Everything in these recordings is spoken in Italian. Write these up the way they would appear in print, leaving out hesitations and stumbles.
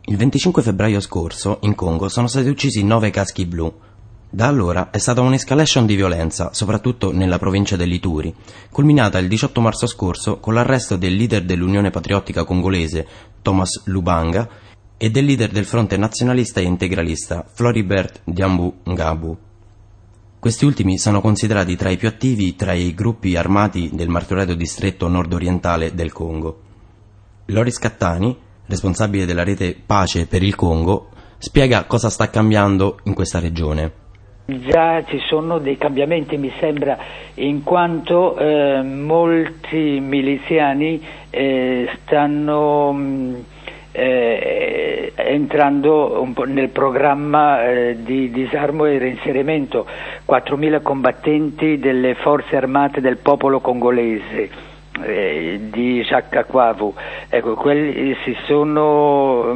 Il 25 febbraio scorso, in Congo, sono stati uccisi 9 caschi blu. Da allora è stata un'escalation di violenza, soprattutto nella provincia dell'Ituri, culminata il 18 marzo scorso con l'arresto del leader dell'Unione Patriottica Congolese, Thomas Lubanga, e del leader del fronte nazionalista e integralista, Floribert Diambu Ngabu. Questi ultimi sono considerati tra i più attivi tra i gruppi armati del martoriato distretto nord-orientale del Congo. Loris Cattani, responsabile della rete Pace per il Congo, spiega cosa sta cambiando in questa regione. Già ci sono dei cambiamenti, mi sembra, in quanto molti miliziani stanno entrando un po' nel programma di disarmo e reinserimento. 4.000 combattenti delle forze armate del popolo congolese di Jacques Akwavu, ecco, quelli si sono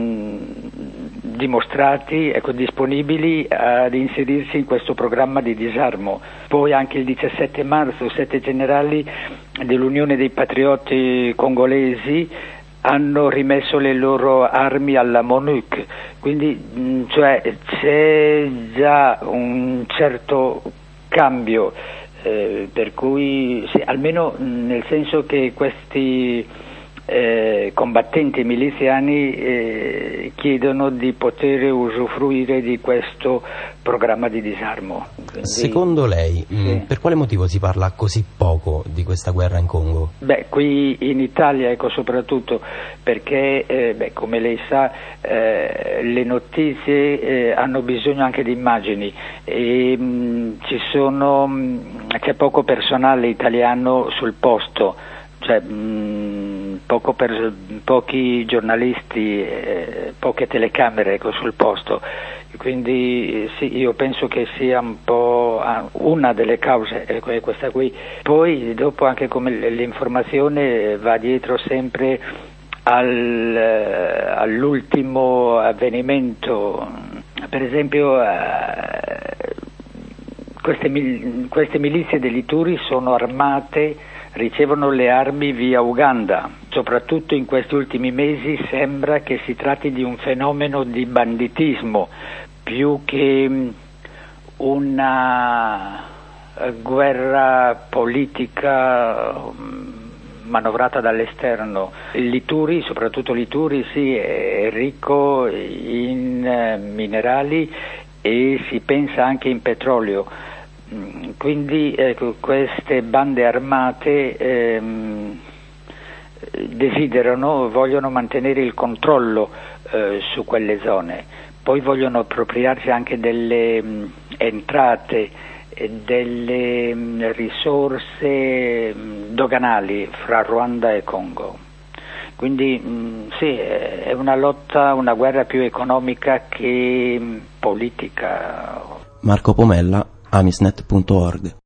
dimostrati disponibili ad inserirsi in questo programma di disarmo. Poi anche il 17 marzo 7 generali dell'Unione dei Patrioti Congolesi hanno rimesso le loro armi alla MONUC, quindi c'è già un certo cambio, per cui sì, almeno nel senso che questi combattenti miliziani chiedono di poter usufruire di questo programma di disarmo. Quindi, secondo lei, sì. Per quale motivo si parla così poco di questa guerra in Congo? Qui in Italia, soprattutto perché, come lei sa, le notizie hanno bisogno anche di immagini e c'è poco personale italiano sul posto, pochi giornalisti, poche telecamere sul posto, quindi sì, io penso che sia un po' una delle cause è questa qui. Poi dopo anche come l'informazione va dietro sempre all'ultimo avvenimento, per esempio queste milizie dell'Ituri sono armate, ricevono le armi via Uganda. Soprattutto in questi ultimi mesi sembra che si tratti di un fenomeno di banditismo più che una guerra politica manovrata dall'esterno. L'Ituri, soprattutto l'Ituri, sì, è ricco in minerali e si pensa anche in petrolio. Quindi queste bande armate vogliono mantenere il controllo su quelle zone, poi vogliono appropriarsi anche delle entrate e delle risorse doganali fra Ruanda e Congo. Quindi sì, è una lotta, una guerra più economica che politica. Marco Pomella, amisnet.org